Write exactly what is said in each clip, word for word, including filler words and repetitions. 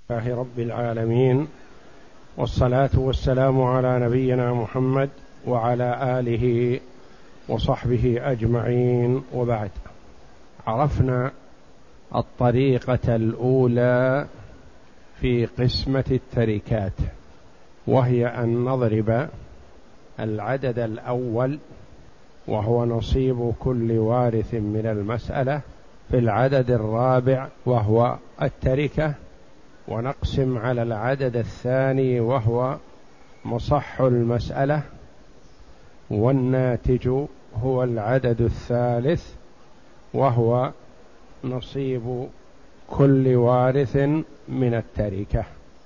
لله رب العالمين، والصلاة والسلام على نبينا محمد وعلى آله وصحبه أجمعين، وبعد. عرفنا الطريقة الأولى في قسمة التركات، وهي أن نضرب العدد الأول وهو نصيب كل وارث من المسألة في العدد الرابع وهو التركة، ونقسم على العدد الثاني وهو مصح المسألة، والناتج هو العدد الثالث وهو نصيب كل وارث من التركة.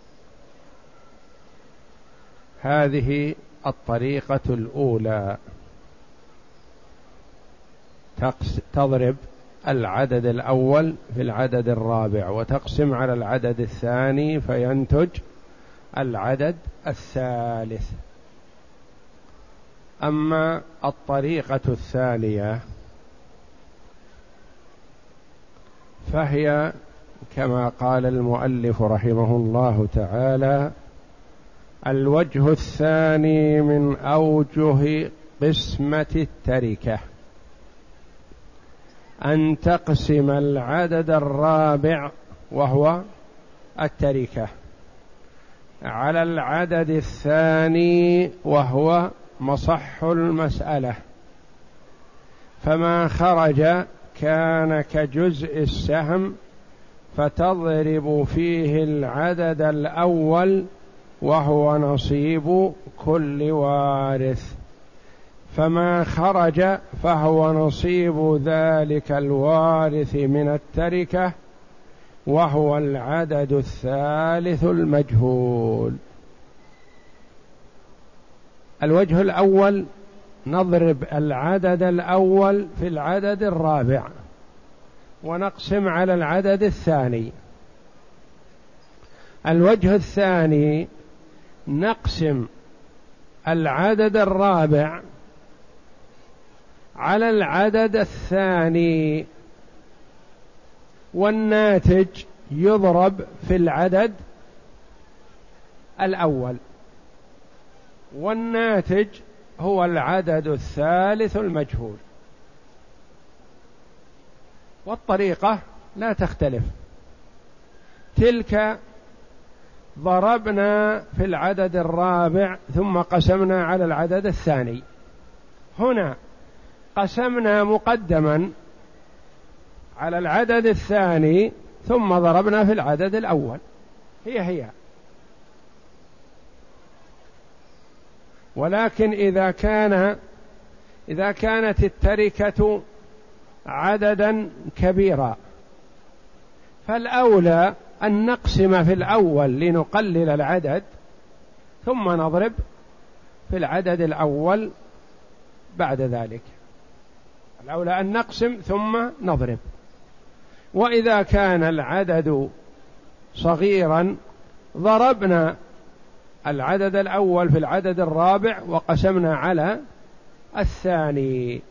هذه الطريقة الأولى، تضرب العدد الأول في العدد الرابع وتقسم على العدد الثاني فينتج العدد الثالث. أما الطريقة الثانية فهي كما قال المؤلف رحمه الله تعالى: الوجه الثاني من أوجه قسمة التركة أن تقسم العدد الرابع وهو التركة على العدد الثاني وهو مصح المسألة، فما خرج كان كجزء السهم، فتضرب فيه العدد الأول وهو نصيب كل وارث، فما خرج فهو نصيب ذلك الوارث من التركة وهو العدد الثالث المجهول. الوجه الأول نضرب العدد الأول في العدد الرابع ونقسم على العدد الثاني. الوجه الثاني نقسم العدد الرابع على العدد الثاني، والناتج يضرب في العدد الأول، والناتج هو العدد الثالث المجهول. والطريقة لا تختلف، تلك ضربنا في العدد الرابع ثم قسمنا على العدد الثاني، هنا قسمنا مقدما على العدد الثاني ثم ضربنا في العدد الأول، هي هي. ولكن إذا كان إذا كانت التركة عددا كبيرا فالأولى أن نقسم في الأول لنقلل العدد ثم نضرب في العدد الأول بعد ذلك. الأولى أن نقسم ثم نضرب. وإذا كان العدد صغيرا ضربنا العدد الأول في العدد الرابع وقسمنا على الثاني.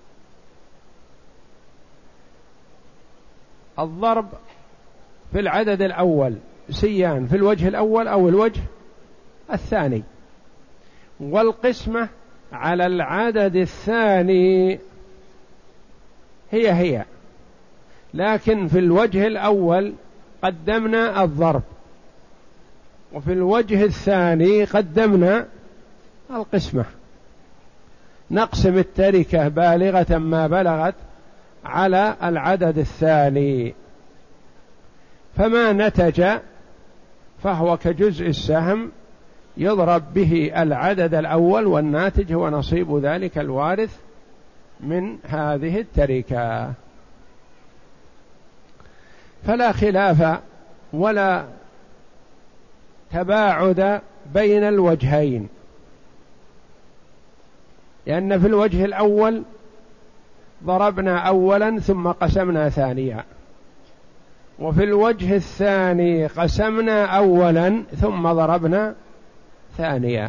الضرب في العدد الأول سيان في الوجه الأول أو الوجه الثاني، والقسمة على العدد الثاني هي هي، لكن في الوجه الأول قدمنا الضرب، وفي الوجه الثاني قدمنا القسمة. نقسم التركة بالغة ما بلغت على العدد الثاني، فما نتج فهو كجزء السهم يضرب به العدد الأول، والناتج هو نصيب ذلك الوارث من هذه التركة. فلا خلاف ولا تباعد بين الوجهين، لأن في الوجه الأول ضربنا أولا ثم قسمنا ثانيا، وفي الوجه الثاني قسمنا أولا ثم ضربنا ثانيا.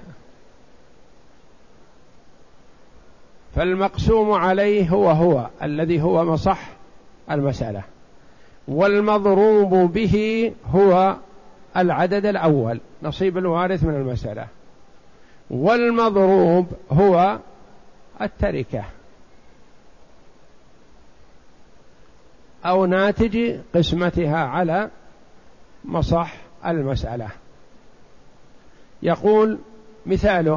فالمقسوم عليه هو هو الذي هو مصح المسألة، والمضروب به هو العدد الأول، نصيب الوارث من المسألة، والمضروب هو التركة أو ناتج قسمتها على مصح المسألة. يقول مثاله: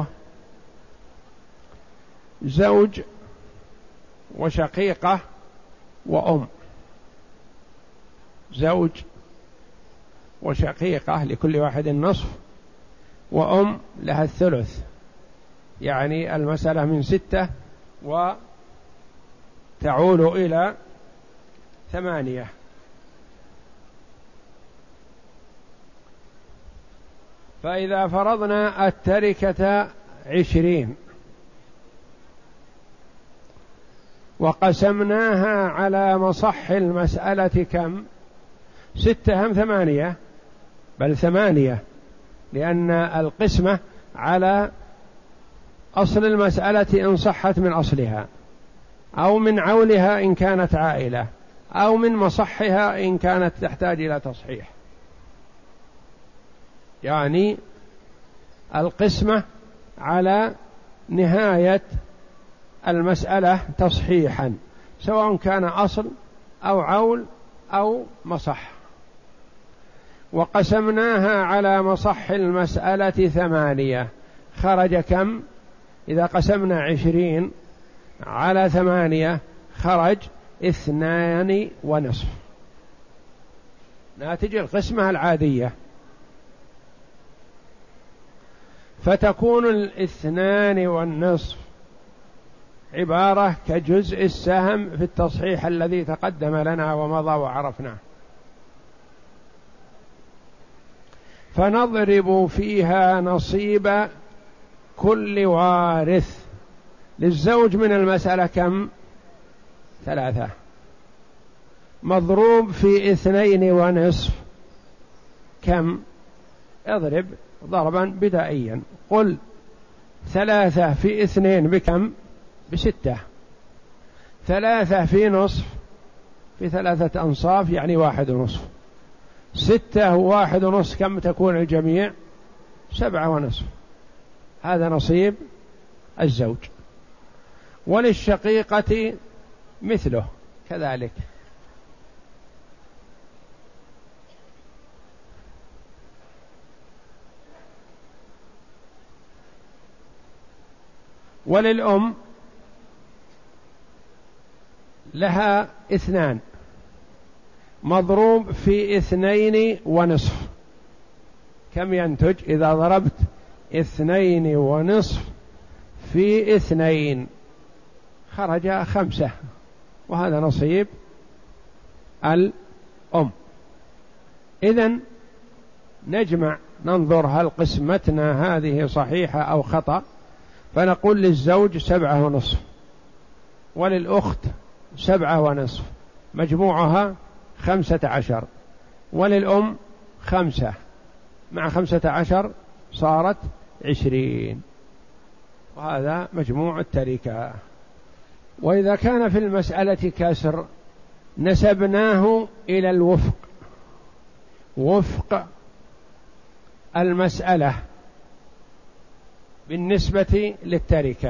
زوج وشقيقة وأم، زوج وشقيقة لكل واحد النصف، وأم لها الثلث، يعني المسألة من ستة وتعول إلى ثمانية. فإذا فرضنا التركة عشرين وقسمناها على مصح المسألة كم؟ ستة هم ثمانية؟ بل ثمانية، لأن القسمة على أصل المسألة إن صحت من أصلها، أو من عولها إن كانت عائلة، أو من مصحها إن كانت تحتاج إلى تصحيح. يعني القسمة على نهاية المسألة تصحيحا، سواء كان أصل أو عول أو مصح. وقسمناها على مصح المسألة ثمانية، خرج كم؟ إذا قسمنا عشرين على ثمانية خرج اثنان ونصف، ناتج القسمة العادية. فتكون الاثنان والنصف عبارة كجزء السهم في التصحيح الذي تقدم لنا ومضى وعرفناه. فنضرب فيها نصيب كل وارث. للزوج من المسألة كم؟ ثلاثة، مضروب في اثنين ونصف كم؟ اضرب ضربا بدائيا، قل ثلاثة في اثنين بكم؟ بستة. ثلاثة في نصف في ثلاثة أنصاف يعني واحد ونصف. ستة وواحد ونصف كم تكون الجميع؟ سبعة ونصف. هذا نصيب الزوج. وللشقيقة مثله كذلك. وللأم لها اثنان، مضروب في اثنين ونصف كم ينتج؟ إذا ضربت اثنين ونصف في اثنين خرج خمسة، وهذا نصيب الأم. إذن نجمع ننظر هل قسمتنا هذه صحيحة أو خطأ، فنقول للزوج سبعة ونصف، وللأخت سبعة ونصف مجموعها خمسة عشر، وللأم خمسة مع خمسة عشر صارت عشرين، وهذا مجموع التركة. وإذا كان في المسألة كسر نسبناه إلى الوفق، وفق المسألة بالنسبة للتركة.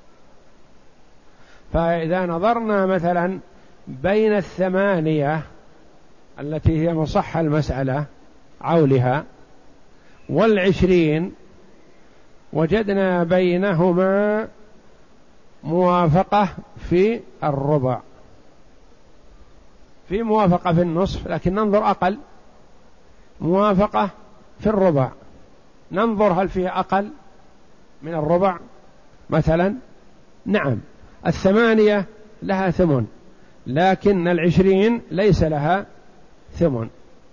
فإذا نظرنا مثلا بين الثمانية التي هي مصح المسألة عولها والعشرين، وجدنا بينهما موافقة في الربع، في موافقة في النصف لكن ننظر أقل، موافقة في الربع ننظر هل فيه أقل من الربع مثلا. نعم، الثمانية لها ثمن لكن العشرين ليس لها ثمن.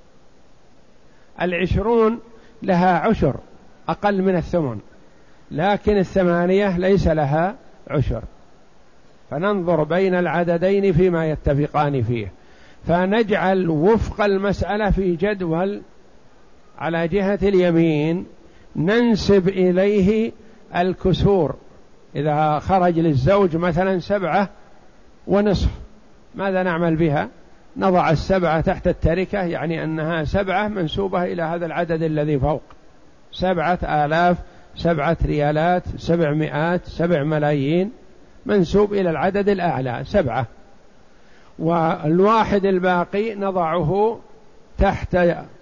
العشرون لها عشر أقل من الثمن، لكن الثمانية ليس لها عشر. فننظر بين العددين فيما يتفقان فيه، فنجعل وفق المسألة في جدول على جهة اليمين ننسب إليه الكسور. إذا خرج للزوج مثلا سبعة ونصف، ماذا نعمل بها؟ نضع السبعة تحت التركة، يعني أنها سبعة منسوبة إلى هذا العدد الذي فوق، سبعة آلاف، سبعة ريالات، سبعمائات، سبع ملايين، منسوب إلى العدد الأعلى سبعة. والواحد الباقي نضعه تحت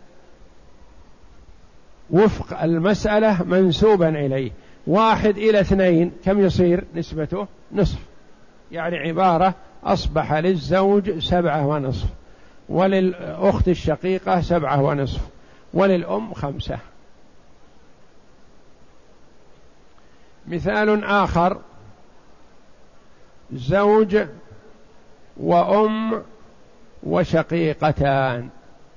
وفق المسألة منسوبا إليه. واحد إلى اثنين كم يصير نسبته؟ نصف، يعني عبارة أصبح للزوج سبعة ونصف، وللأخت الشقيقة سبعة ونصف، وللأم خمسة. مثال آخر: زوج وأم وشقيقتان.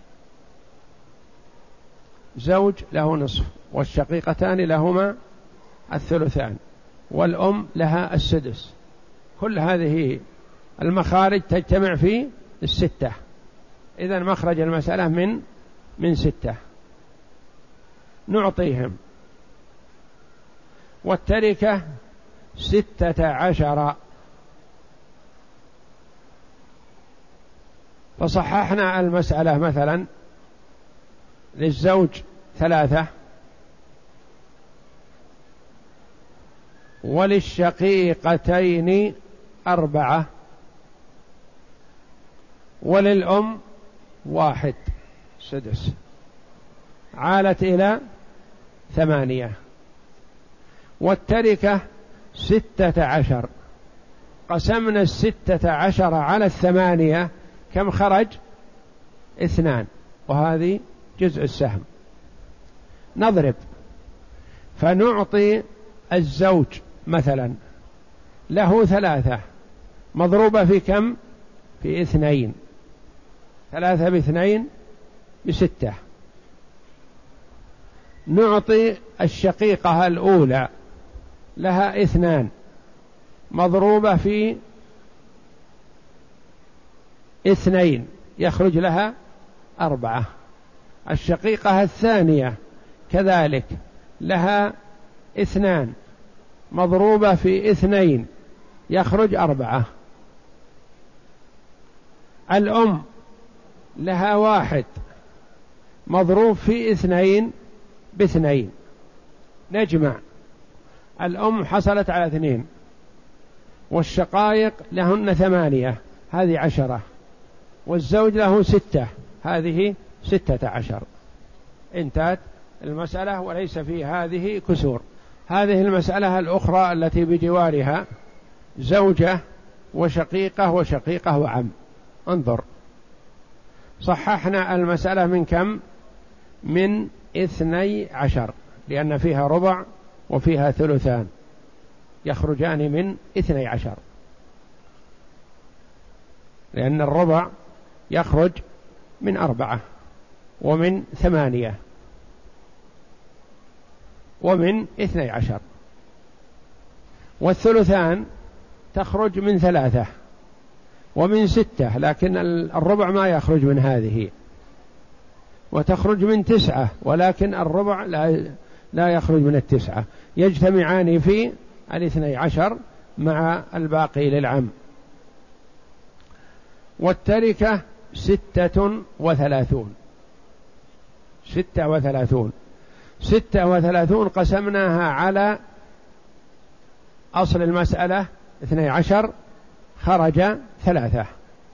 زوج له نصف، والشقيقتان لهما الثلثان، والأم لها السدس. كل هذه المخارج تجتمع في الستة، إذن مخرج المسألة من من ستة. نعطيهم. والتركة ستة عشر، فصححنا المسألة مثلا: للزوج ثلاثة، وللشقيقتين أربعة، وللأم واحد سدس، عالت إلى ثمانية. والتركة ستة عشر، قسمنا الستة عشر على الثمانية، كم خرج؟ اثنان، وهذه جزء السهم. نضرب، فنعطي الزوج مثلا له ثلاثة مضروبة في كم؟ في اثنين، ثلاثة باثنين بستة. نعطي الشقيقة الأولى لها اثنان مضروبة في اثنين، يخرج لها أربعة. الشقيقة الثانية كذلك لها اثنان مضروبة في اثنين، يخرج أربعة. الأم لها واحد مضروب في اثنين باثنين، نجمع. الأم حصلت على اثنين، والشقائق لهن ثمانية، هذه عشرة، والزوج له ستة، هذه ستة عشر. انتهت المسألة وليس في هذه كسور. هذه المسألة الأخرى التي بجوارها: زوجة وشقيقة وشقيقة وعم. انظر، صححنا المسألة من كم؟ من اثني عشر، لأن فيها ربع وفيها ثلثان، يخرجان من اثني عشر، لأن الربع يخرج من أربعة ومن ثمانية ومن اثني عشر، والثلثان تخرج من ثلاثة ومن ستة، لكن الربع ما يخرج من هذه، وتخرج من تسعة، ولكن الربع لا لا يخرج من التسعة، يجتمعان في الاثني عشر مع الباقي للعم. والتركة ستة وثلاثون، ستة وثلاثون ستة وثلاثون قسمناها على أصل المسألة اثني عشر، خرج ثلاثة.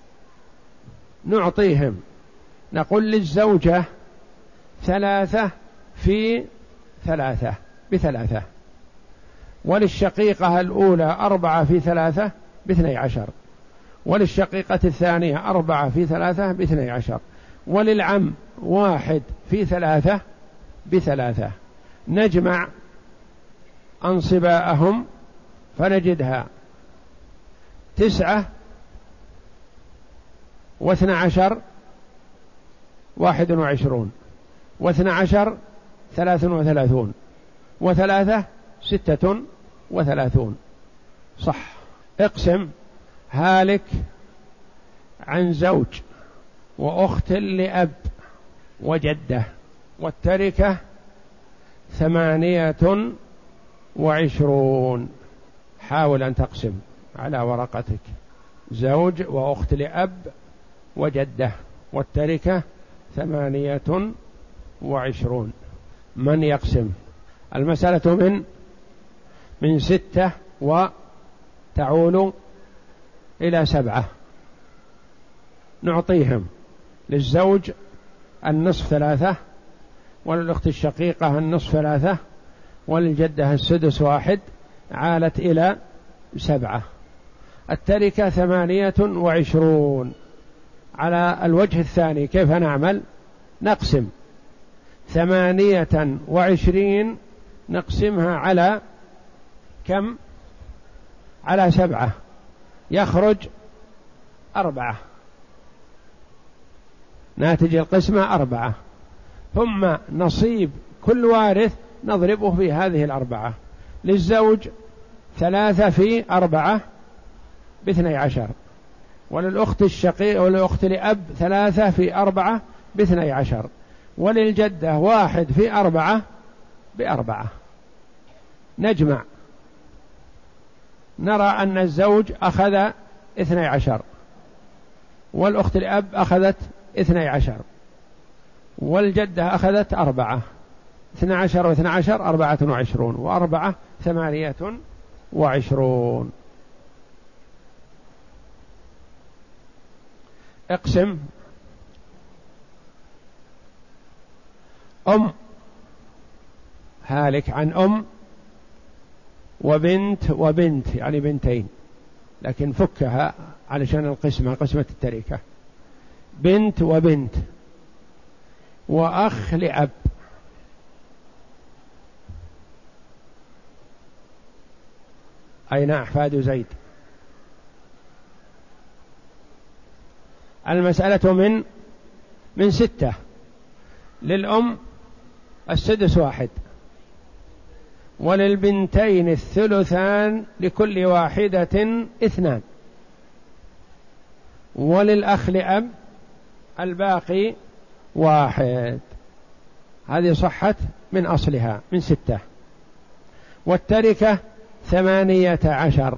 نعطيهم، نقول للزوجة ثلاثة في ثلاثة بثلاثة، وللشقيقة الأولى أربعة في ثلاثة باثني عشر، وللشقيقة الثانية أربعة في ثلاثة باثني عشر، وللعم واحد في ثلاثة بثلاثة. نجمع أنصباءهم فنجدها تسعة واثنى عشر واحد وعشرون، واثنى عشر ثلاث وثلاثون، وثلاثة ستة وثلاثون. صح. اقسم: هالك عن زوج وأخت لأب وجدة. والتركة ثمانية وعشرون. حاول أن تقسم على ورقتك: زوج وأخت لأب وجدة، والتركة ثمانية وعشرون. من يقسم؟ المسألة من من ستة وتعول إلى سبعة. نعطيهم للزوج النصف ثلاثة، وللأخت الشقيقة النصف ثلاثة، وللجدة السدس واحد، عالت إلى سبعة. التركة ثمانية وعشرون. على الوجه الثاني كيف نعمل؟ نقسم ثمانية وعشرين، نقسمها على كم؟ على سبعة، يخرج أربعة، ناتج القسمة أربعة. ثم نصيب كل وارث نضربه في هذه الأربعة. للزوج ثلاثة في أربعة باثني عشر، وللأخت الشقيقة وللأخت لأب ثلاثة في أربعة باثني عشر، وللجدة واحد في أربعة بأربعة. نجمع، نرى أن الزوج أخذ اثني عشر، والأخت لأب أخذت اثني عشر، والجدة أخذت أربعة. اثني عشر واثني عشر أربعة وعشرون، وأربعة ثمانية وعشرون. اقسم أم هالك عن أم وبنت وبنت، يعني بنتين، لكن فكها علشان القسمة، قسمة التركة. بنت وبنت، وأخ لأب، أين أحفاد زيد؟ المسألة من من ستة. للأم السدس واحد، وللبنتين الثلثان لكل واحدة اثنان، وللأخ لأب الباقي واحد. هذه صحت من أصلها من ستة. والتركة ثمانية عشر.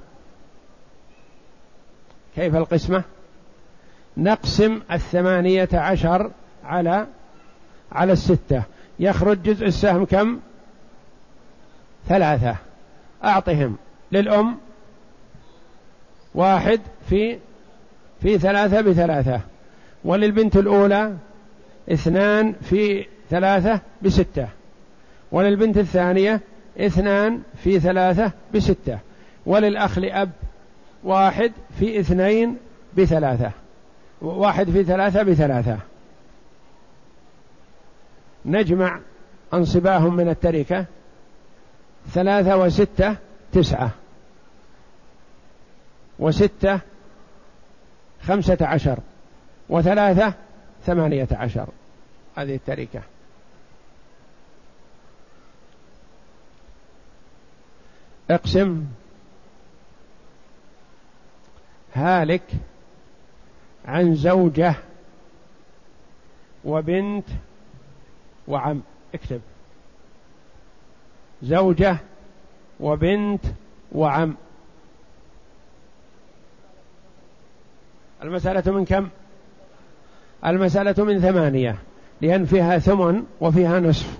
كيف القسمة؟ نقسم الثمانية عشر على على الستة، يخرج جزء السهم كم؟ ثلاثة. أعطهم للأم واحد في في ثلاثة بثلاثة، وللبنت الأولى اثنان في ثلاثة بستة، وللبنت الثانية اثنان في ثلاثة بستة، وللأخ لأب واحد في اثنين بثلاثة، واحد في ثلاثة بثلاثة. نجمع أنصباهم من التركة، ثلاثة وستة تسعة، وستة خمسة عشر، وثلاثة ثمانية عشر. هذه التركة. اقسم هالك عن زوجة وبنت وعم. اكتب زوجة وبنت وعم. المسألة من كم؟ المسألة من ثمانية، لأن فيها ثمن وفيها نصف،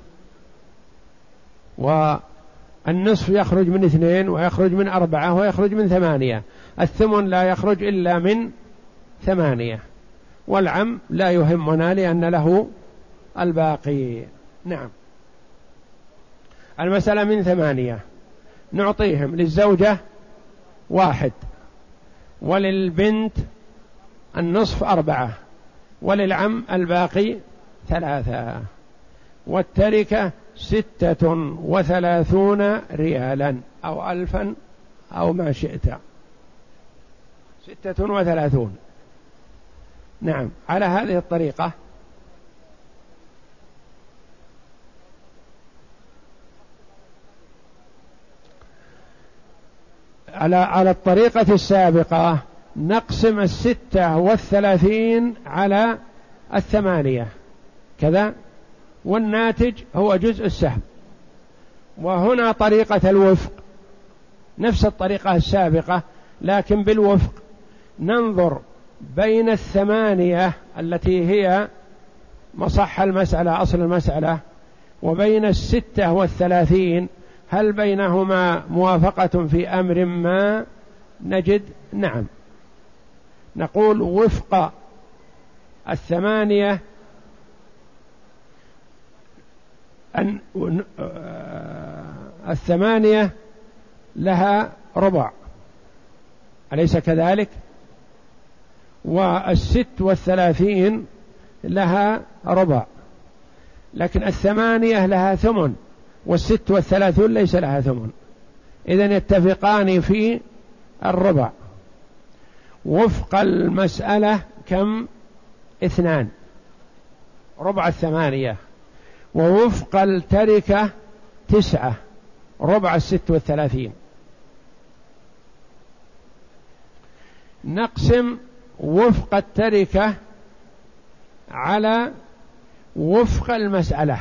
والنصف يخرج من اثنين ويخرج من أربعة ويخرج من ثمانية. الثمن لا يخرج إلا من ثمانية، والعم لا يهمنا لأن له الباقي. نعم. المسألة من ثمانية، نعطيهم للزوجة واحد، وللبنت النصف أربعة، وللعم الباقي ثلاثة، والتركة ستة وثلاثون ريالا أو ألفا أو ما شئت. ستة وثلاثون. نعم. على هذه الطريقة على على الطريقة السابقة نقسم الستة والثلاثين على الثمانية كذا، والناتج هو جزء السهم. وهنا طريقة الوفق نفس الطريقة السابقة، لكن بالوفق ننظر بين الثمانية التي هي مصح المسألة أصل المسألة وبين الستة والثلاثين، هل بينهما موافقة في أمر ما؟ نجد نعم، نقول وفق الثمانية أن الثمانية لها ربع، أليس كذلك؟ والست والثلاثين لها ربع، لكن الثمانية لها ثمن والست والثلاثون ليس لها ثمن، إذن يتفقان في الربع. وفق المسألة كم؟ اثنان، ربع الثمانية. ووفق التركة تسعة، ربع الست والثلاثين. نقسم وفق التركة على وفق المسألة.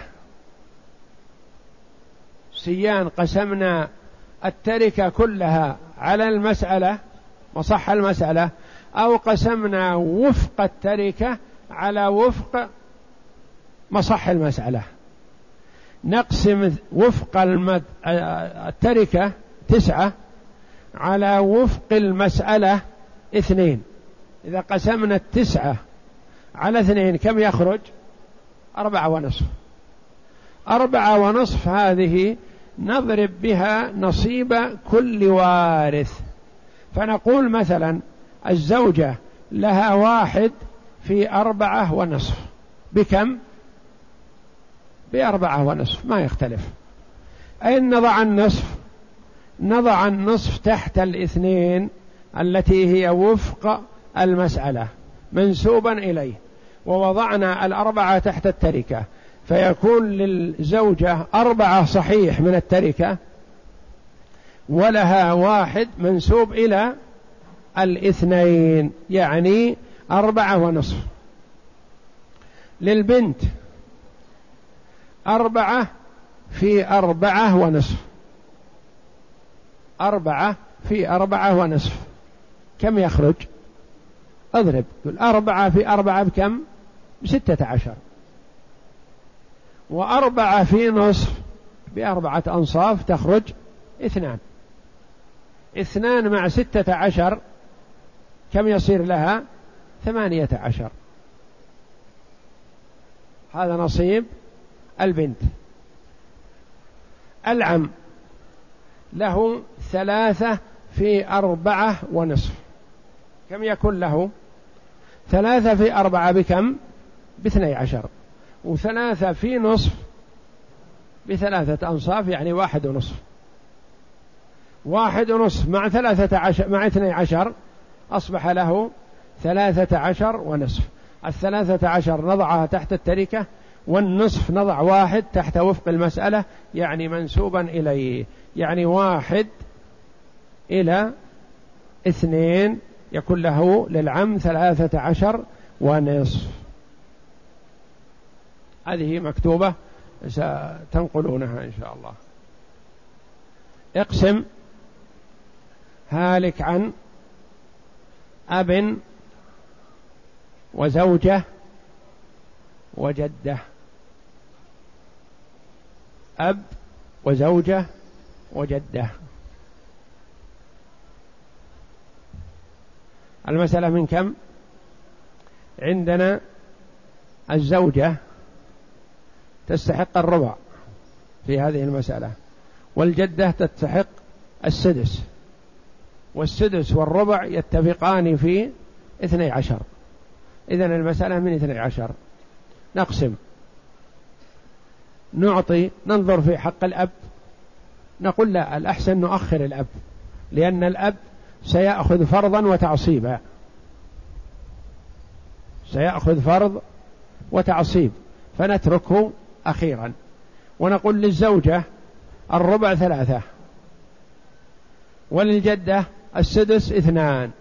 سيان قسمنا التركة كلها على المسألة مصح المسألة، أو قسمنا وفق التركة على وفق مصح المسألة. نقسم وفق المد... التركة تسعة على وفق المسألة اثنين. إذا قسمنا التسعة على اثنين كم يخرج؟ أربعة ونصف. أربعة ونصف هذه نضرب بها نصيب كل وارث، فنقول مثلا الزوجة لها واحد في أربعة ونصف، بكم؟ بأربعة ونصف، ما يختلف. أين نضع النصف؟ نضع النصف تحت الاثنين التي هي وفق المسألة منسوبا إليه، ووضعنا الأربعة تحت التركة، فيكون للزوجة أربعة صحيح من التركة ولها واحد منسوب إلى الاثنين، يعني أربعة ونصف. للبنت أربعة في أربعة ونصف، أربعة في أربعة ونصف كم يخرج؟ أضرب أربعة في أربعة بكم؟ بستة عشر. وأربعة في نصف بأربعة أنصاف تخرج اثنان. اثنان مع ستة عشر كم يصير لها؟ ثمانية عشر. هذا نصيب البنت. العم له ثلاثة في أربعة ونصف، كم يكون له؟ ثلاثة في أربعة بكم؟ باثني عشر. وثلاثة في نصف بثلاثة أنصاف، يعني واحد ونصف. واحد ونصف مع ثلاثة عشر مع اثني عشر أصبح له ثلاثة عشر ونصف. الثلاثة عشر نضعها تحت التركة، والنصف نضع واحد تحت وفق المسألة، يعني منسوبا إليه، يعني واحد إلى اثنين يكون له للعم ثلاثة عشر ونصف. هذه مكتوبة ستنقلونها إن شاء الله. اقسم هالك عن أب وزوجة وجدة. أب وزوجة وجدة. المسألة من كم؟ عندنا الزوجة تستحق الربع في هذه المسألة، والجدة تستحق السدس، والسدس والربع يتفقان في اثني عشر. إذن المسألة من اثني عشر. نقسم، نعطي، ننظر في حق الأب، نقول لا، الأحسن نؤخر الأب، لأن الأب سيأخذ فرضا وتعصيبا، سيأخذ فرض وتعصيب، فنتركه أخيرا. ونقول للزوجة الربع ثلاثة، وللجدة السدس اثنان،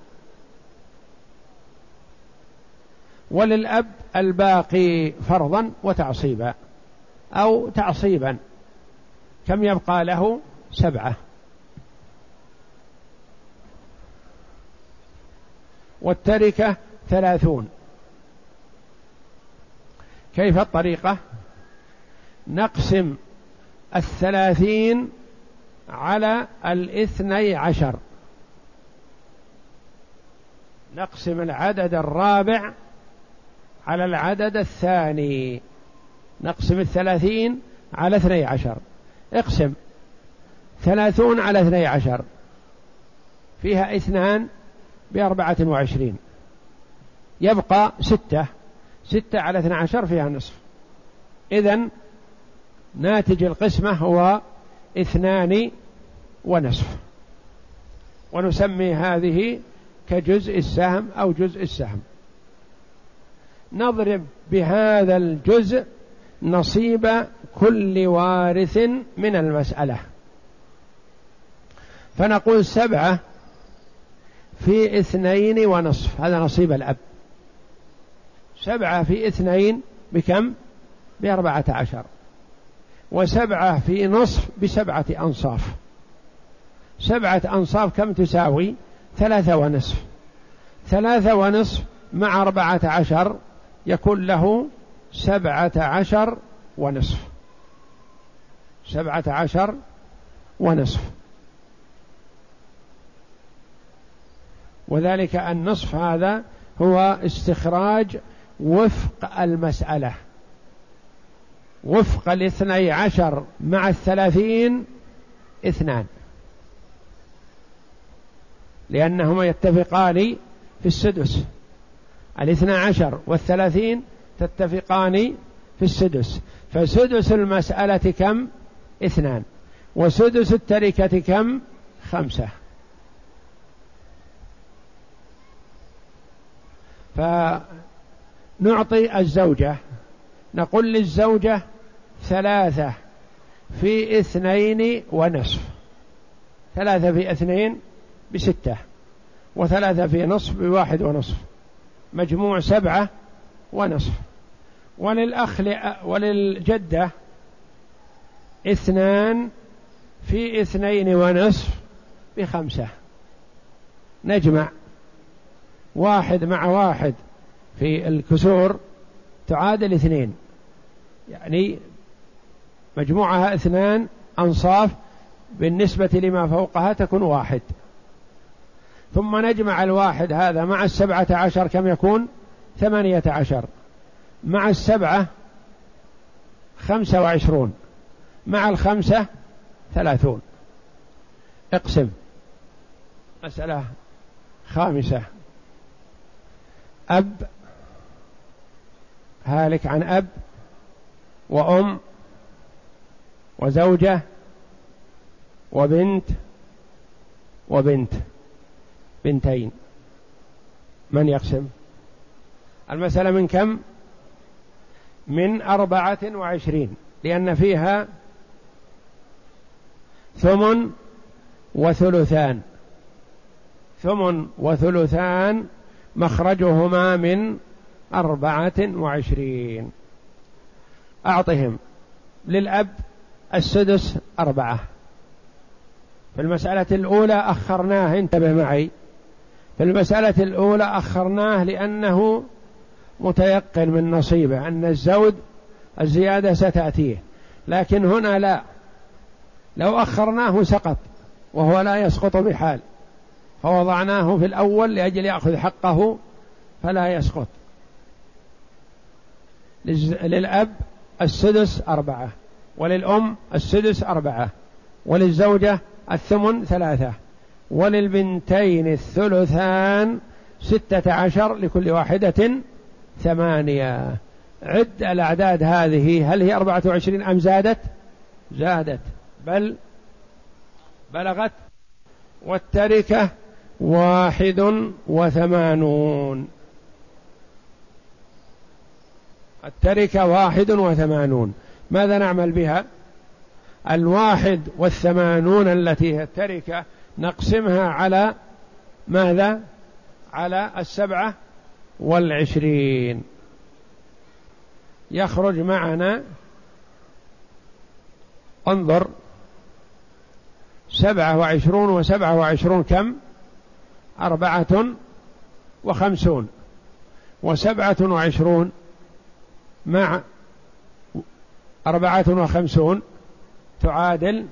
وللأب الباقي فرضا وتعصيبا أو تعصيبا، كم يبقى له؟ سبعة. والتركة ثلاثون. كيف الطريقة؟ نقسم الثلاثين على الاثني عشر، نقسم العدد الرابع على العدد الثاني، نقسم الثلاثين على اثني عشر. اقسم ثلاثون على اثني عشر فيها اثنان بأربعة وعشرين، يبقى ستة. ستة على اثني عشر فيها نصف، إذن ناتج القسمة هو اثنان ونصف، ونسمي هذه كجزء السهم أو جزء السهم. نضرب بهذا الجزء نصيب كل وارث من المسألة، فنقول سبعة في اثنين ونصف، هذا نصيب الأب. سبعة في اثنين بكم؟ بأربعة عشر، وسبعة في نصف بسبعة أنصاف. سبعة أنصاف كم تساوي؟ ثلاثة ونصف. ثلاثة ونصف مع أربعة عشر يكون له سبعة عشر ونصف. سبعة عشر ونصف، وذلك النصف هذا هو استخراج وفق المسألة، وفق الاثني عشر مع الثلاثين اثنان، لأنهما يتفقان في السدس. الاثنى عشر والثلاثين تتفقان في السدس، فسدس المسألة كم؟ اثنان. وسدس التركة كم؟ خمسة. فنعطي الزوجة، نقول للزوجة ثلاثة في اثنين ونصف. ثلاثة في اثنين بستة، وثلاثة في نصف بواحد ونصف، مجموع سبعة ونصف. وللأخ وللجدة اثنان في اثنين ونصف بخمسة. نجمع واحد مع واحد في الكسور تعادل اثنين، يعني مجموعها اثنان أنصاف، بالنسبة لما فوقها تكون واحد. ثم نجمع الواحد هذا مع السبعة عشر كم يكون؟ ثمانية عشر، مع السبعة خمسة وعشرون، مع الخمسة ثلاثون. اقسم. مسألة خامسة. أب هالك عن أب وأم وزوجة وبنت وبنت بنتين. من يقسم المسألة؟ من كم؟ من أربعة وعشرين، لأن فيها ثمن وثلثان. ثمن وثلثان مخرجهما من أربعة وعشرين. أعطهم. للأب السدس أربعة. في المسألة الأولى أخرناه، انتبه معي، في المسألة الأولى أخرناه لأنه متيقن من نصيبه أن الزوج الزيادة ستأتيه، لكن هنا لا، لو أخرناه سقط، وهو لا يسقط بحال، فوضعناه في الأول لأجل يأخذ حقه فلا يسقط. للأب السدس أربعة، وللأم السدس أربعة، وللزوجة الثمن ثلاثة، وللبنتين الثلثان ستة عشر، لكل واحدة ثمانية. عد الأعداد هذه، هل هي أربعة وعشرين أم زادت؟ زادت، بل بلغت. والتركة واحد وثمانون. التركة واحد وثمانون. ماذا نعمل بها؟ الواحد والثمانون التي هي التركة نقسمها على ماذا؟ على السبعة والعشرين. يخرج معنا، انظر، سبعة وعشرون وسبعة وعشرون كم؟ أربعة وخمسون. وسبعة وعشرون مع أربعة وخمسون تعادل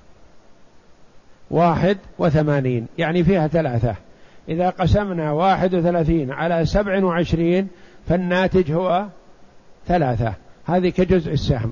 واحد وثمانين، يعني فيها ثلاثة. إذا قسمنا واحد وثلاثين على سبع وعشرين فالناتج هو ثلاثة، هذه كجزء السهم.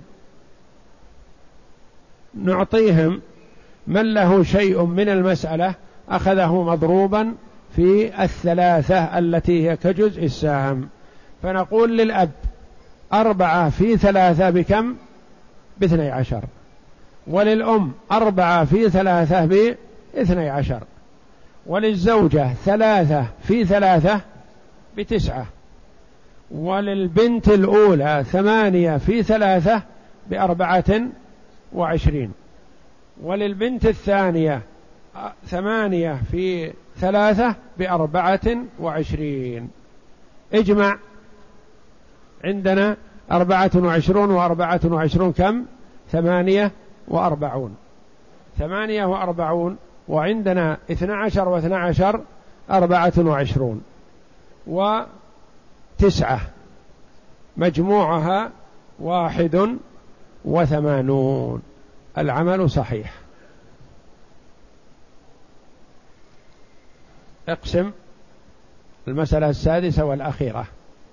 نعطيهم من له شيء من المسألة أخذه مضروبا في الثلاثة التي هي كجزء السهم، فنقول للأب أربعة في ثلاثة بكم؟ باثني عشر، وللأم أربعة في ثلاثة باثني عشر، وللزوجة ثلاثة في ثلاثة بتسعة، وللبنت الأولى ثمانية في ثلاثة بأربعة وعشرين، وللبنت الثانية ثمانية في ثلاثة بأربعة وعشرين. اجمع، عندنا أربعة وعشرون وأربعة وعشرون كم؟ ثمانية وأربعون، ثمانية وأربعون، وعندنا اثنى عشر واثنى عشر أربعة وعشرون، وتسعة مجموعها واحد وثمانون. العمل صحيح. اقسم المسألة السادسة والأخيرة.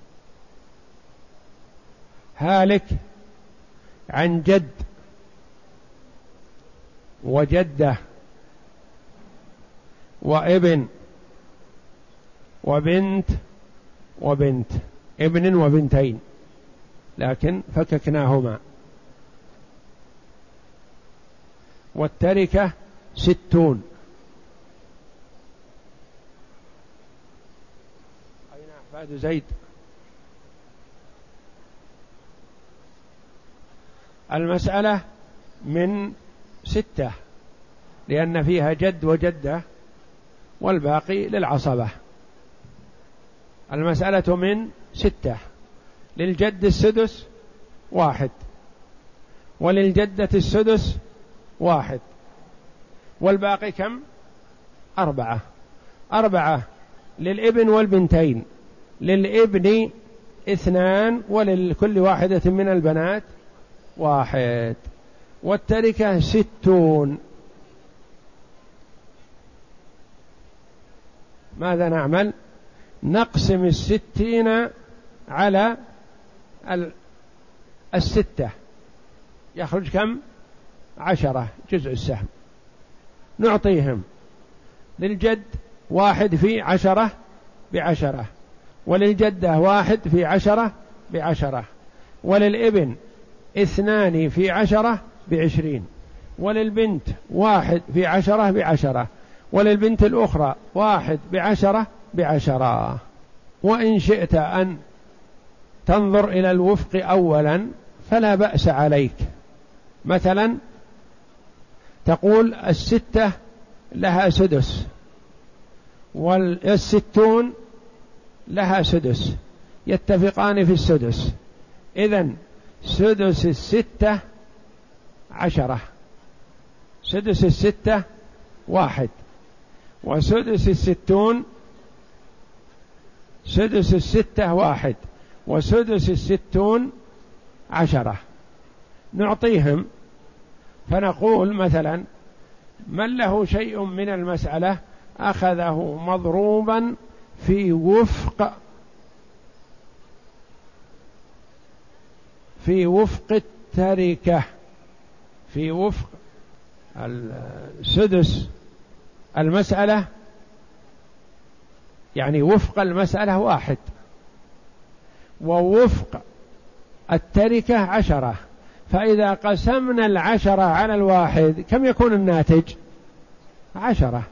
هالك عن جد وجدة وابن وبنت وبنت، ابن وبنتين، لكن فككناهما. والتركة ستون. أين أحفاد زيد؟ المسألة من ستة، لأن فيها جد وجدة والباقي للعصبة. المسألة من ستة، للجد السدس واحد، وللجدة السدس واحد، والباقي كم؟ أربعة. أربعة للابن والبنتين، للابن اثنان ولكل واحدة من البنات واحد. والتركة ستون. ماذا نعمل؟ نقسم الستين على الستة، يخرج كم؟ عشرة، جزء السهم. نعطيهم للجد واحد في عشرة بعشرة، وللجدة واحد في عشرة بعشرة، وللابن اثنان في عشرة بعشرين، وللبنت واحد في عشرة بعشرة، وللبنت الأخرى واحد بعشرة بعشرة. وإن شئت أن تنظر إلى الوفق أولا فلا بأس عليك. مثلا تقول الستة لها سدس والستون لها سدس، يتفقان في السدس، إذن سدس الستة عشرة، سدس الستة واحد، وسدس الستون سدس الستة واحد، وسدس الستون عشرة. نعطيهم فنقول مثلا من له شيء من المسألة أخذه مضروبا في وفق في وفق التركة، في وفق السدس المسألة، يعني وفق المسألة واحد، ووفق التركة عشرة. فإذا قسمنا العشرة على الواحد كم يكون الناتج؟ عشرة.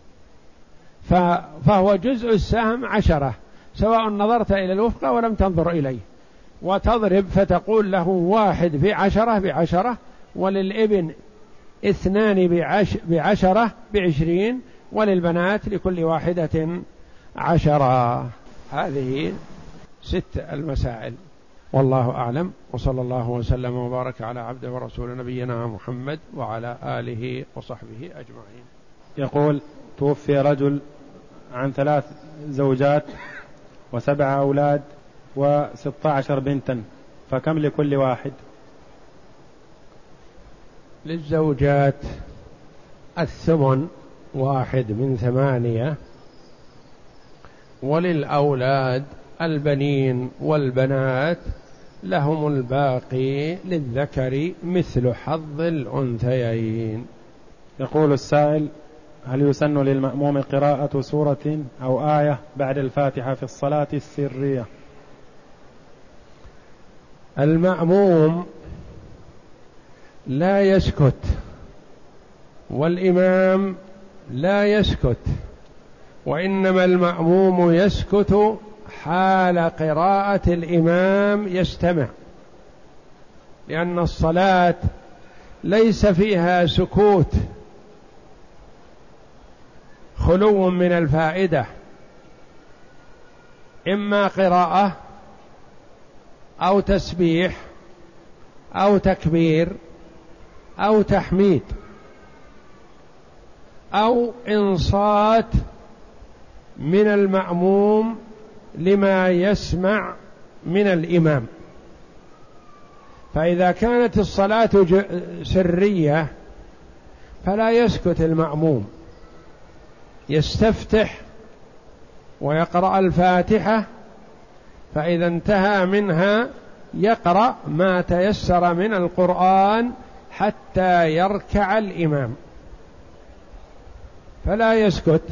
فهو جزء السهم عشرة، سواء نظرت إلى الوفق ولم تنظر إليه. وتضرب فتقول له واحد في عشرة بعشرة، وللابن اثنان بعش بعشرة بعشرين، وللبنات لكل واحدة عشرة. هذه ست المسائل، والله أعلم، وصلى الله وسلم وبارك على عبده ورسول نبينا محمد وعلى آله وصحبه أجمعين. يقول: توفي رجل عن ثلاث زوجات وسبع أولاد وستة عشر بنتا، فكم لكل واحد؟ للزوجات الثمن واحد من ثمانية، وللأولاد البنين والبنات لهم الباقي للذكر مثل حظ الأنثيين. يقول السائل: هل يسن للمأموم قراءة سورة أو آية بعد الفاتحة في الصلاة السرية؟ المأموم لا يسكت والإمام لا يسكت، وإنما المأموم يسكت حال قراءة الإمام يستمع، لأن الصلاة ليس فيها سكوت خلو من الفائدة، إما قراءة أو تسبيح أو تكبير أو تحميد أو إنصات من المأموم لما يسمع من الإمام. فإذا كانت الصلاة سرية فلا يسكت المأموم، يستفتح ويقرأ الفاتحة، فإذا انتهى منها يقرأ ما تيسر من القرآن حتى يركع الإمام، فلا يسكت.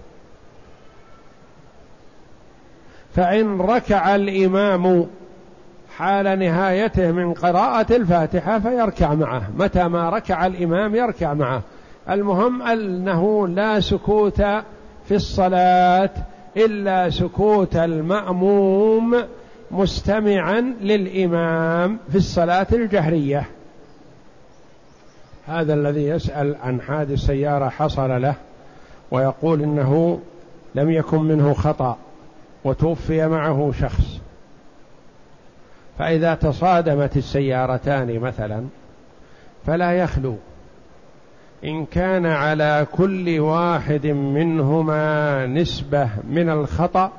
فإن ركع الإمام حال نهايته من قراءة الفاتحة فيركع معه، متى ما ركع الإمام يركع معه. المهم أنه لا سكوت في الصلاة إلا سكوت المأموم مستمعا للإمام في الصلاة الجهرية. هذا الذي يسأل عن حادث سيارة حصل له ويقول إنه لم يكن منه خطأ وتوفي معه شخص، فإذا تصادمت السيارتان مثلا فلا يخلو، إن كان على كل واحد منهما نسبة من الخطأ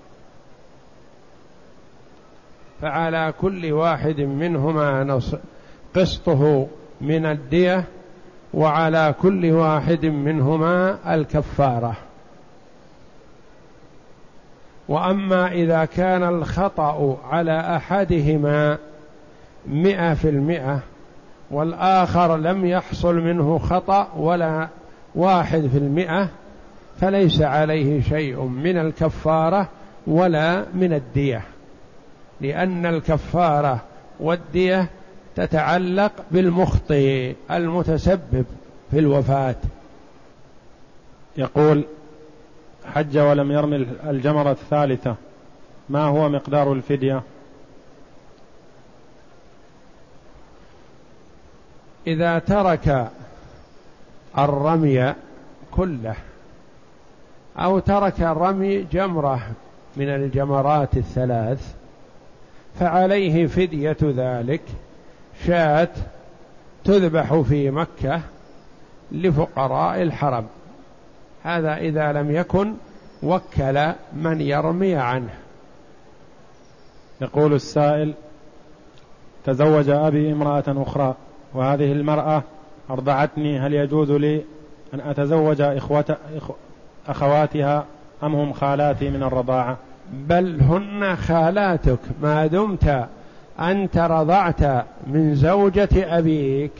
فعلى كل واحد منهما قسطه من الدية، وعلى كل واحد منهما الكفارة. وأما إذا كان الخطأ على أحدهما مئة في المئة والآخر لم يحصل منه خطأ ولا واحد في المئة فليس عليه شيء من الكفارة ولا من الدية، لأن الكفارة والدية تتعلق بالمخطئ المتسبب في الوفاة. يقول: حج ولم يرمي الجمرة الثالثة، ما هو مقدار الفدية؟ إذا ترك الرمي كله أو ترك رمي جمرة من الجمرات الثلاث فعليه فدية ذلك، شاة تذبح في مكة لفقراء الحرم، هذا إذا لم يكن وكل من يرمي عنه. يقول السائل: تزوج أبي امرأة أخرى وهذه المرأة أرضعتني، هل يجوز لي أن أتزوج إخوة أخواتها أم هم خالاتي من الرضاعة؟ بل هن خالاتك ما دمت أنت رضعت من زوجة أبيك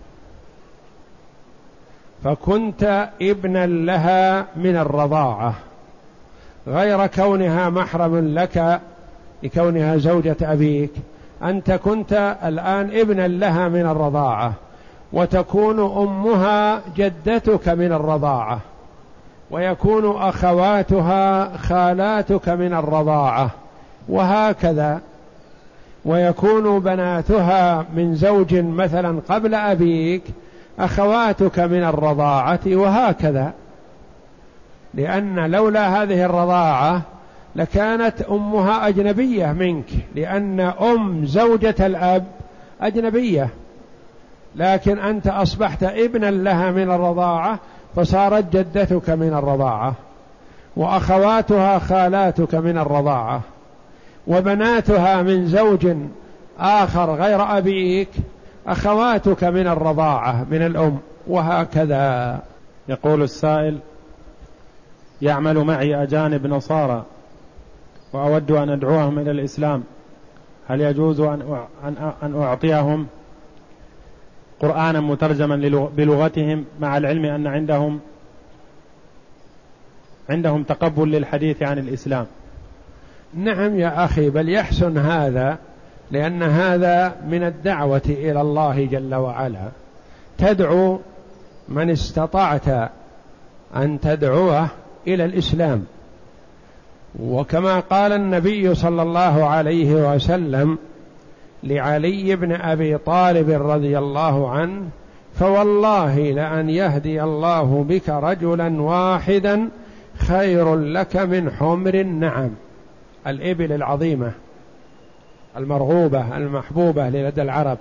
فكنت ابنا لها من الرضاعة، غير كونها محرم لك لكونها زوجة أبيك، أنت كنت الآن ابنا لها من الرضاعة، وتكون أمها جدتك من الرضاعة، ويكون أخواتها خالاتك من الرضاعة، وهكذا، ويكون بناتها من زوج مثلا قبل أبيك أخواتك من الرضاعة، وهكذا، لأن لولا هذه الرضاعة لكانت أمها أجنبية منك، لأن أم زوجة الأب أجنبية، لكن أنت أصبحت ابنا لها من الرضاعة فصارت جدتك من الرضاعة. وأخواتها خالاتك من الرضاعة، وبناتها من زوج آخر غير أبيك أخواتك من الرضاعة من الأم، وهكذا. يقول السائل: يعمل معي أجانب نصارى وأود أن أدعوهم إلى الإسلام، هل يجوز أن أعطيهم قرآنا مترجما بلغتهم مع العلم أن عندهم عندهم تقبل للحديث عن الإسلام؟ نعم يا أخي، بل يحسن هذا، لأن هذا من الدعوة إلى الله جل وعلا، تدعو من استطعت أن تدعوه إلى الإسلام. وكما قال النبي صلى الله عليه وسلم لعلي بن أبي طالب رضي الله عنه: فوالله لأن يهدي الله بك رجلا واحدا خير لك من حمر النعم، الإبل العظيمة المرغوبة المحبوبة لدى العرب.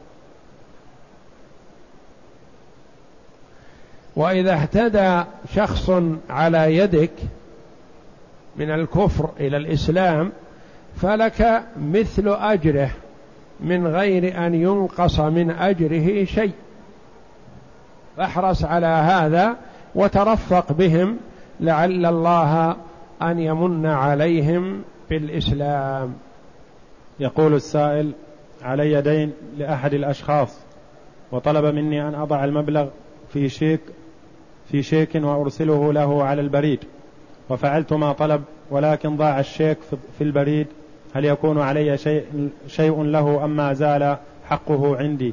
وإذا اهتدى شخص على يدك من الكفر إلى الإسلام فلك مثل أجره من غير أن ينقص من أجره شيء، فاحرص على هذا وترفق بهم لعل الله أن يمن عليهم بالإسلام. يقول السائل: علي دين لأحد الأشخاص وطلب مني أن أضع المبلغ في شيك في شيك وأرسله له على البريد، وفعلت ما طلب ولكن ضاع الشيك في البريد، هل يكون علي شيء, شيء له أم ما زال حقه عندي؟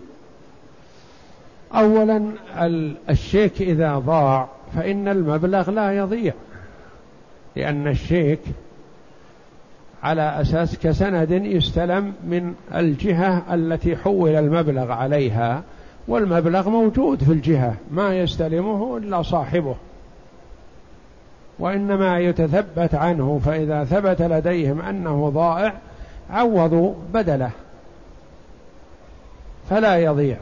أولا الشيك إذا ضاع فإن المبلغ لا يضيع، لأن الشيك على أساس كسند يستلم من الجهة التي حول المبلغ عليها، والمبلغ موجود في الجهة ما يستلمه إلا صاحبه، وإنما يتثبت عنه، فإذا ثبت لديهم أنه ضائع عوضوا بدله فلا يضيع.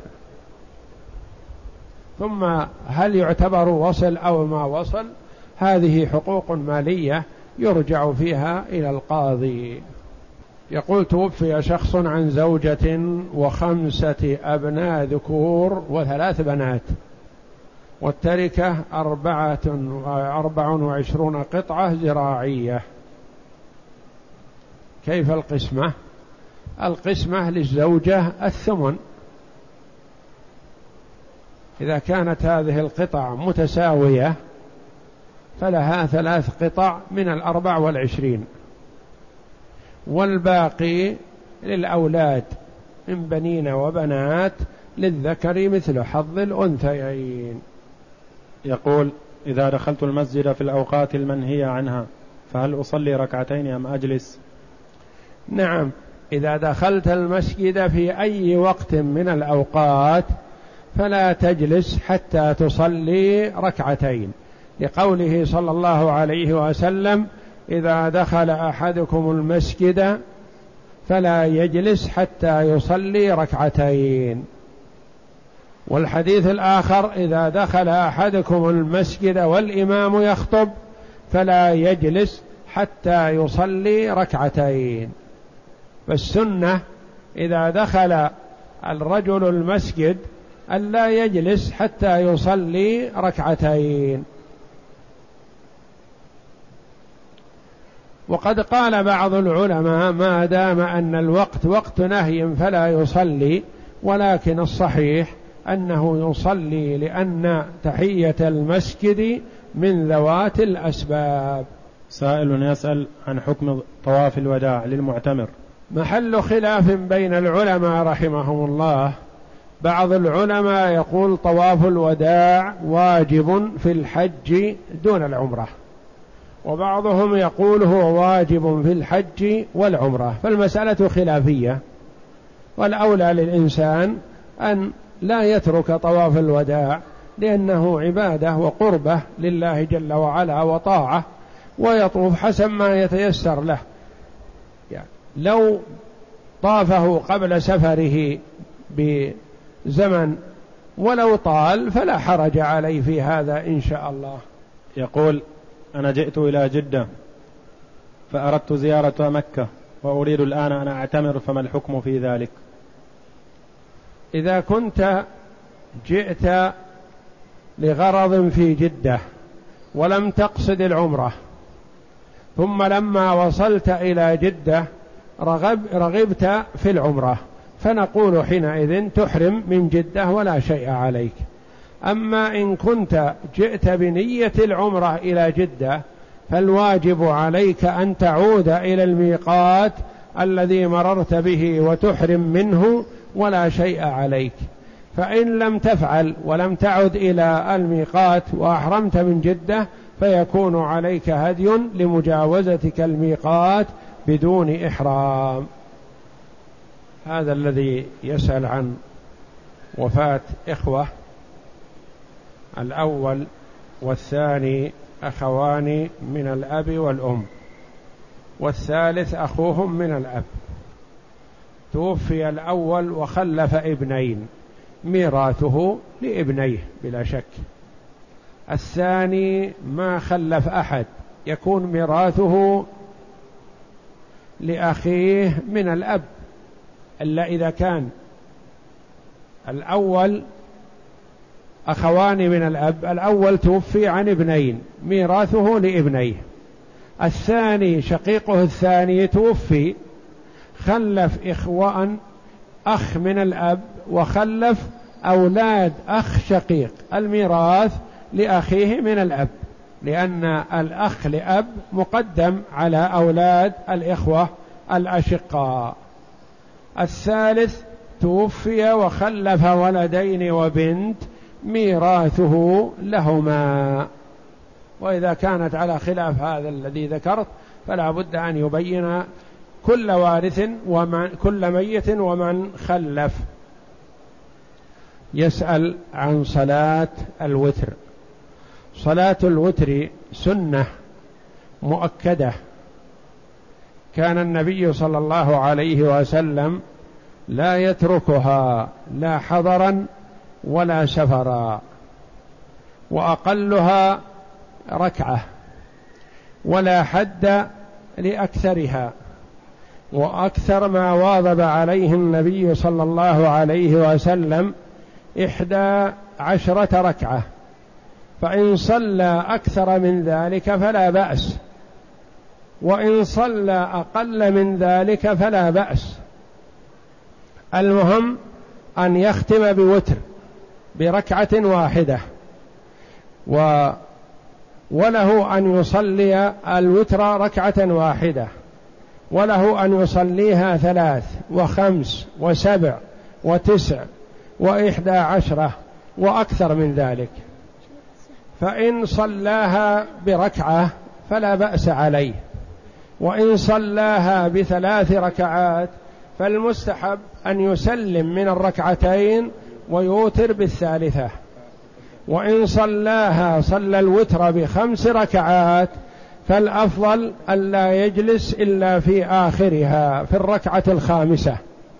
ثم هل يعتبر وصل أو ما وصل؟ هذه حقوق مالية يرجع فيها إلى القاضي. يقول: توفي شخص عن زوجة وخمسة أبناء ذكور وثلاث بنات، والتركة أربعة أربع وعشرون قطعة زراعية، كيف القسمة؟ القسمة للزوجة الثمن، إذا كانت هذه القطع متساوية فلها ثلاث قطع من الأربع والعشرين، والباقي للأولاد من بنين وبنات للذكر مثل حظ الأنثيين. يقول: إذا دخلت المسجد في الأوقات المنهية عنها فهل أصلي ركعتين أم أجلس؟ نعم، إذا دخلت المسجد في أي وقت من الأوقات فلا تجلس حتى تصلي ركعتين، لقوله صلى الله عليه وسلم: إذا دخل أحدكم المسجد فلا يجلس حتى يصلي ركعتين. والحديث الآخر: إذا دخل أحدكم المسجد والإمام يخطب فلا يجلس حتى يصلي ركعتين. فالسنة إذا دخل الرجل المسجد ألا يجلس حتى يصلي ركعتين. وقد قال بعض العلماء: ما دام أن الوقت وقت نهي فلا يصلي، ولكن الصحيح أنه يصلي، لأن تحية المسجد من ذوات الأسباب. سائل يسأل عن حكم طواف الوداع للمعتمر. محل خلاف بين العلماء رحمهم الله، بعض العلماء يقول طواف الوداع واجب في الحج دون العمرة، وبعضهم يقول هو واجب في الحج والعمرة، فالمسألة خلافية، والأولى للإنسان أن لا يترك طواف الوداع، لأنه عبادة وقربة لله جل وعلا وطاعة، ويطوف حسب ما يتيسر له. يعني لو طافه قبل سفره بزمن ولو طال فلا حرج عليه في هذا إن شاء الله. يقول: أنا جئت إلى جدة فأردت زيارة مكة وأريد الآن أن أعتمر، فما الحكم في ذلك؟ إذا كنت جئت لغرض في جدة ولم تقصد العمرة، ثم لما وصلت إلى جدة رغب رغبت في العمرة، فنقول حينئذ تحرم من جدة ولا شيء عليك. أما إن كنت جئت بنية العمرة إلى جدة فالواجب عليك أن تعود إلى الميقات الذي مررت به وتحرم منه ولا شيء عليك. فإن لم تفعل ولم تعد إلى الميقات وأحرمت من جدة فيكون عليك هدي لمجاوزتك الميقات بدون إحرام. هذا الذي يسأل عن وفاة إخوة، الأول والثاني أخوان من الأب والأم، والثالث أخوهم من الأب. توفي الأول وخلف ابنين، ميراثه لابنيه بلا شك. الثاني ما خلف أحد، يكون ميراثه لأخيه من الأب، إلا إذا كان الأول أخوان من الأب، الأول توفي عن ابنين ميراثه لابنيه، الثاني شقيقه الثاني توفي خلف إخوان أخ من الأب وخلف أولاد أخ شقيق، الميراث لأخيه من الأب، لأن الأخ لأب مقدم على أولاد الإخوة الأشقاء. الثالث توفي وخلف ولدين وبنت، ميراثه لهما. وإذا كانت على خلاف هذا الذي ذكرت فلا بد أن يبين كل وارث ومن كل ميت ومن خلف. يسأل عن صلاة الوتر. صلاة الوتر سنة مؤكدة، كان النبي صلى الله عليه وسلم لا يتركها لا حضرا ولا سفرا، وأقلها ركعة ولا حد لأكثرها، وأكثر ما واظب عليه النبي صلى الله عليه وسلم إحدى عشرة ركعة، فإن صلى أكثر من ذلك فلا بأس، وإن صلى أقل من ذلك فلا بأس. المهم أن يختم بوتر بركعة واحدة، و وله أن يصلي الوتر ركعة واحدة، وله أن يصليها ثلاث وخمس وسبع وتسع وإحدى عشرة وأكثر من ذلك. فإن صلاها بركعة فلا بأس عليه، وإن صلاها بثلاث ركعات فالمستحب أن يسلم من الركعتين ويوتر بالثالثة. وإن صلاها صلى الوتر بخمس ركعات فالأفضل ألا يجلس إلا في آخرها في الركعة الخامسة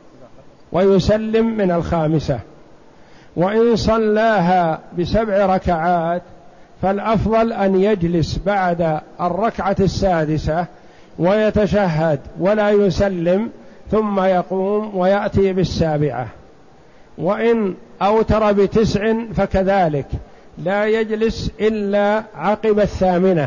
ويسلم من الخامسة. وإن صلاها بسبع ركعات فالأفضل أن يجلس بعد الركعة السادسة ويتشهد ولا يسلم ثم يقوم ويأتي بالسابعة. وإن أوتر بتسع فكذلك لا يجلس إلا عقب الثامنة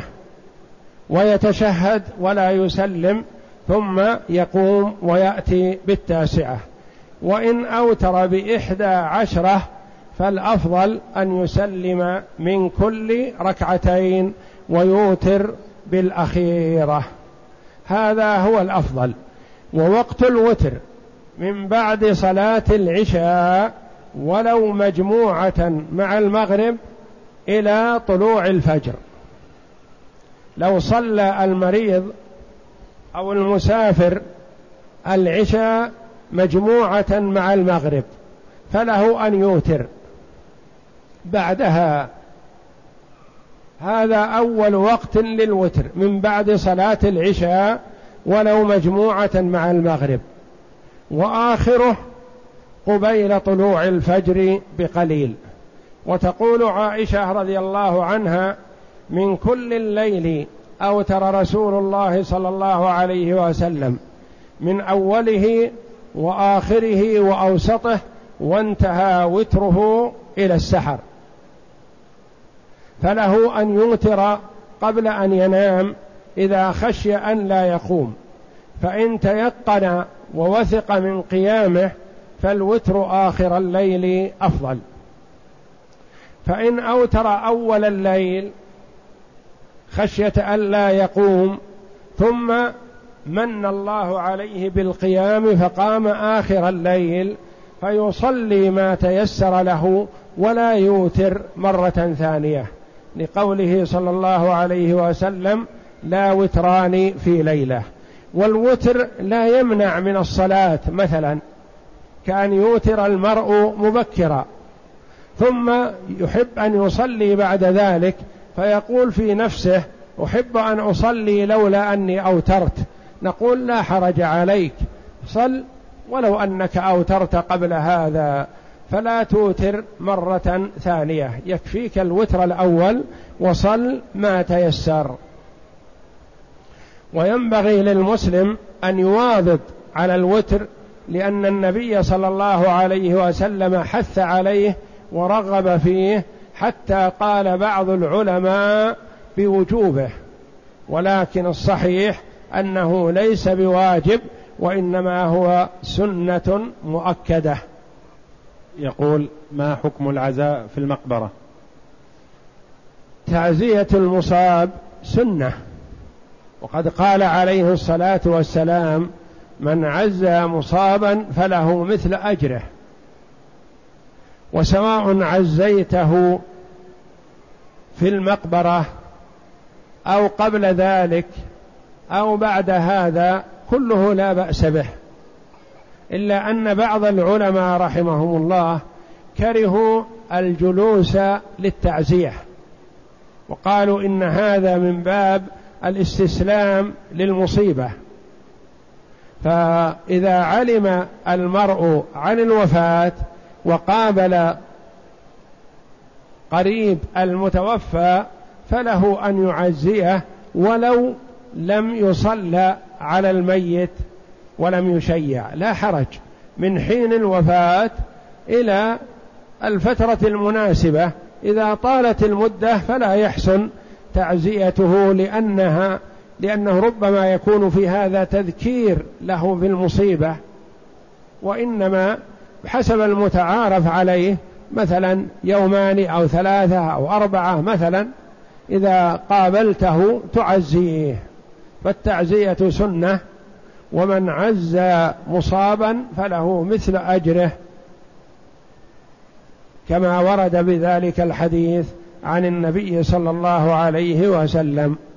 ويتشهد ولا يسلم ثم يقوم ويأتي بالتاسعة. وإن أوتر بإحدى عشرة فالأفضل أن يسلم من كل ركعتين ويوتر بالأخيرة، هذا هو الأفضل. ووقت الوتر من بعد صلاة العشاء ولو مجموعة مع المغرب إلى طلوع الفجر. لو صلى المريض أو المسافر العشاء مجموعة مع المغرب فله أن يوتر بعدها، هذا أول وقت للوتر من بعد صلاة العشاء ولو مجموعة مع المغرب، وآخره قبيل طلوع الفجر بقليل. وتقول عائشة رضي الله عنها: من كل الليل أوتر رسول الله صلى الله عليه وسلم من أوله وآخره وأوسطه، وانتهى وتره إلى السحر، فله أن يوتر قبل أن ينام إذا خشي أن لا يقوم، فإن تيقن ووثق من قيامه فالوتر آخر الليل أفضل. فإن أوتر أول الليل خشية أن لا يقوم ثم من الله عليه بالقيام فقام آخر الليل فيصلي ما تيسر له ولا يوتر مرة ثانية، لقوله صلى الله عليه وسلم: لا وتران في ليلة. والوتر لا يمنع من الصلاة، مثلا كأن يوتر المرء مبكرا ثم يحب أن يصلي بعد ذلك فيقول في نفسه: أحب أن أصلي لولا أني أوترت، نقول: لا حرج عليك، صل ولو أنك أوترت قبل هذا، فلا توتر مرة ثانية، يكفيك الوتر الأول وصل ما تيسر. وينبغي للمسلم أن يواظب على الوتر، لأن النبي صلى الله عليه وسلم حث عليه ورغب فيه، حتى قال بعض العلماء بوجوبه، ولكن الصحيح أنه ليس بواجب، وإنما هو سنة مؤكدة. يقول: ما حكم العزاء في المقبرة؟ تعزية المصاب سنة، وقد قال عليه الصلاة والسلام: من عزى مصابا فله مثل أجره. وسواء عزيته في المقبرة أو قبل ذلك أو بعد هذا كله لا بأس به، إلا أن بعض العلماء رحمهم الله كرهوا الجلوس للتعزية، وقالوا إن هذا من باب الاستسلام للمصيبة. فإذا علم المرء عن الوفاة وقابل قريب المتوفى فله أن يعزيه ولو لم يصلى على الميت ولم يشيع، لا حرج، من حين الوفاة إلى الفترة المناسبة. إذا طالت المدة فلا يحسن تعزيته، لأنها لأنه ربما يكون في هذا تذكير له بالمصيبة، وإنما بحسب المتعارف عليه مثلا يومان أو ثلاثة أو أربعة مثلا، إذا قابلته تعزيه، فالتعزية سنة. ومن عزى مصابا فله مثل أجره، كما ورد بذلك الحديث عن النبي صلى الله عليه وسلم.